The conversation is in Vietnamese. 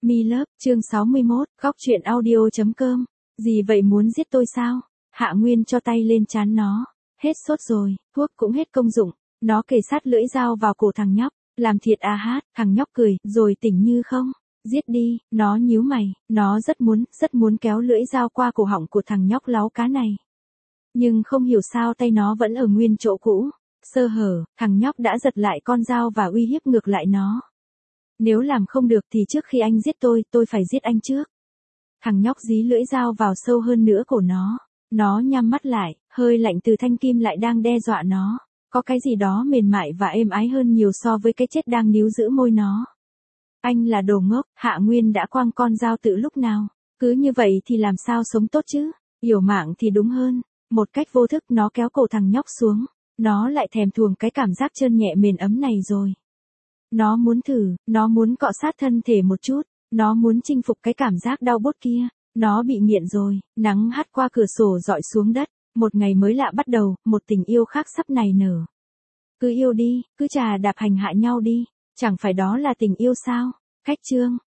Mi Love, chương 61, khóc chuyện audio.com. Gì vậy, muốn giết tôi sao? Hạ Nguyên cho tay lên trán nó. Hết sốt rồi, thuốc cũng hết công dụng. Nó kề sát lưỡi dao vào cổ thằng nhóc. Làm thiệt à hát, thằng nhóc cười, rồi tỉnh như không. Giết đi, nó nhíu mày, nó rất muốn kéo lưỡi dao qua cổ họng của thằng nhóc láu cá này. Nhưng không hiểu sao tay nó vẫn ở nguyên chỗ cũ. Sơ hở, thằng nhóc đã giật lại con dao và uy hiếp ngược lại nó. Nếu làm không được thì trước khi anh giết tôi phải giết anh trước. Thằng nhóc dí lưỡi dao vào sâu hơn nữa cổ nó. Nó nhắm mắt lại, hơi lạnh từ thanh kim lại đang đe dọa nó. Có cái gì đó mềm mại và êm ái hơn nhiều so với cái chết đang níu giữ môi nó. Anh là đồ ngốc, Hạ Nguyên đã quăng con dao từ lúc nào. Cứ như vậy thì làm sao sống tốt chứ? Yểu mạng thì đúng hơn. Một cách vô thức nó kéo cổ thằng nhóc xuống. Nó lại thèm thuồng cái cảm giác trơn nhẹ mềm ấm này rồi. Nó muốn thử, nó muốn cọ sát thân thể một chút, nó muốn chinh phục cái cảm giác đau buốt kia. Nó bị nghiện rồi, nắng hắt qua cửa sổ dọi xuống đất, một ngày mới lạ bắt đầu, một tình yêu khác sắp nảy nở. Cứ yêu đi, cứ chà đạp hành hạ nhau đi, chẳng phải đó là tình yêu sao? Khách chương.